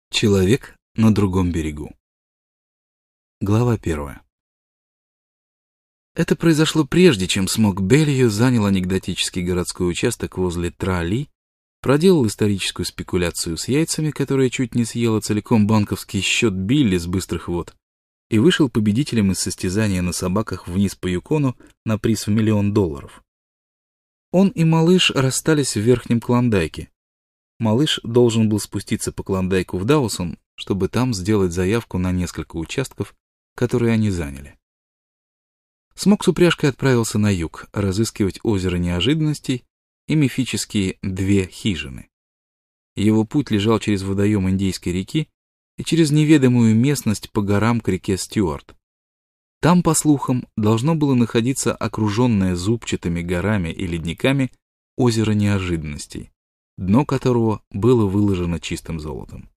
Человек на другом берегу. Глава 1. Это произошло прежде, чем Смок Беллью занял анекдотический городской участок возле Тра-Ли, проделал историческую спекуляцию с яйцами, которая чуть не съела целиком банковский счет Билли с быстрых вод, и вышел победителем из состязания на собаках вниз по Юкону на приз в $1 миллион. Он и малыш расстались в Верхнем Клондайке. Малыш должен был спуститься по Клондайку в Даусон, чтобы там сделать заявку на несколько участков, которые они заняли. Смок с упряжкой отправился на юг, разыскивать озеро неожиданностей и мифические 2 хижины. Его путь лежал через водоем Индейской реки и через неведомую местность по горам к реке Стюарт. Там, по слухам, должно было находиться окруженное зубчатыми горами и ледниками озеро неожиданностей, дно которого было выложено чистым золотом.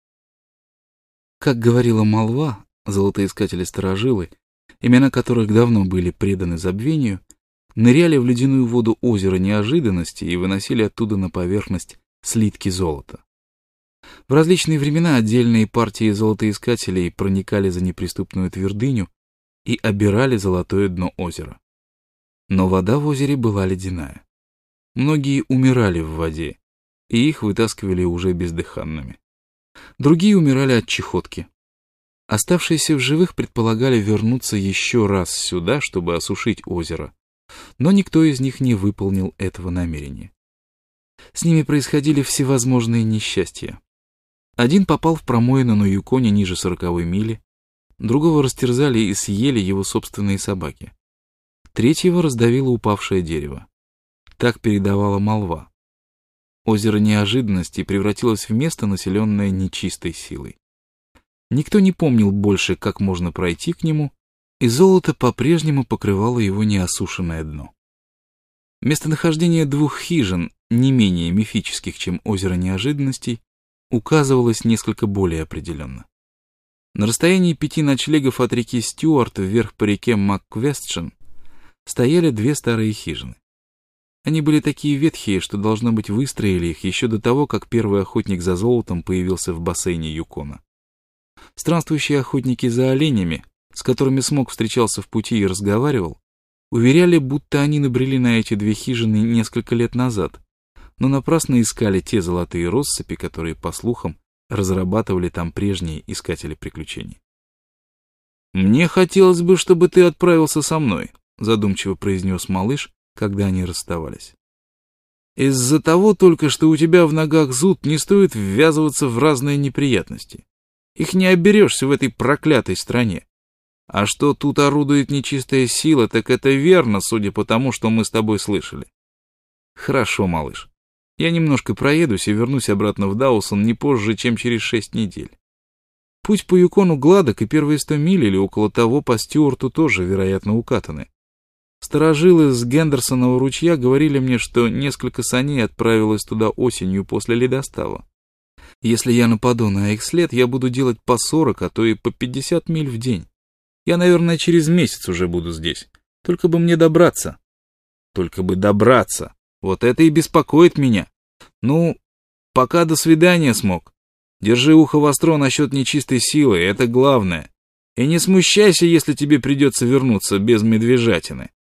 Как говорила молва, золотоискатели-старожилы, имена которых давно были преданы забвению, ныряли в ледяную воду озера неожиданности и выносили оттуда на поверхность слитки золота. В различные времена отдельные партии золотоискателей проникали за неприступную твердыню и обирали золотое дно озера. Но вода в озере была ледяная. Многие умирали в воде, и их вытаскивали уже бездыханными. Другие умирали от чахотки. Оставшиеся в живых предполагали вернуться еще раз сюда, чтобы осушить озеро, но никто из них не выполнил этого намерения. С ними происходили всевозможные несчастья. Один попал в промоину на Юконе ниже 40-й мили, другого растерзали и съели его собственные собаки. Третьего раздавило упавшее дерево. Так передавала молва. Озеро неожиданностей превратилось в место, населенное нечистой силой. Никто не помнил больше, как можно пройти к нему, и золото по-прежнему покрывало его неосушенное дно. Местонахождение 2 хижин, не менее мифических, чем озеро неожиданностей, указывалось несколько более определенно. На расстоянии 5 ночлегов от реки Стюарт вверх по реке Макквестшен стояли 2 старые хижины. Они были такие ветхие, что, должно быть, выстроили их еще до того, как первый охотник за золотом появился в бассейне Юкона. Странствующие охотники за оленями, с которыми Смок встречался в пути и разговаривал, уверяли, будто они набрели на эти 2 хижины несколько лет назад, но напрасно искали те золотые россыпи, которые, по слухам, разрабатывали там прежние искатели приключений. «Мне хотелось бы, чтобы ты отправился со мной», — задумчиво произнес малыш, когда они расставались. «Из-за того только, что у тебя в ногах зуд, не стоит ввязываться в разные неприятности. Их не оберешься в этой проклятой стране. А что тут орудует нечистая сила, так это верно, судя по тому, что мы с тобой слышали. Хорошо, малыш. Я немножко проедусь и вернусь обратно в Даусон не позже, чем через 6 недель. Путь по Юкону гладок, и первые 100 миль или около того по Стюарту тоже, вероятно, укатаны. Старожилы с Гендерсонова ручья говорили мне, что несколько саней отправилось туда осенью после ледостава. Если я нападу на их след, я буду делать по 40, а то и по 50 миль в день. Я, наверное, через месяц уже буду здесь. Только бы мне добраться. Только бы добраться. Вот это и беспокоит меня. Ну, пока до свидания, Смок. Держи ухо востро насчет нечистой силы, это главное. И не смущайся, если тебе придется вернуться без медвежатины.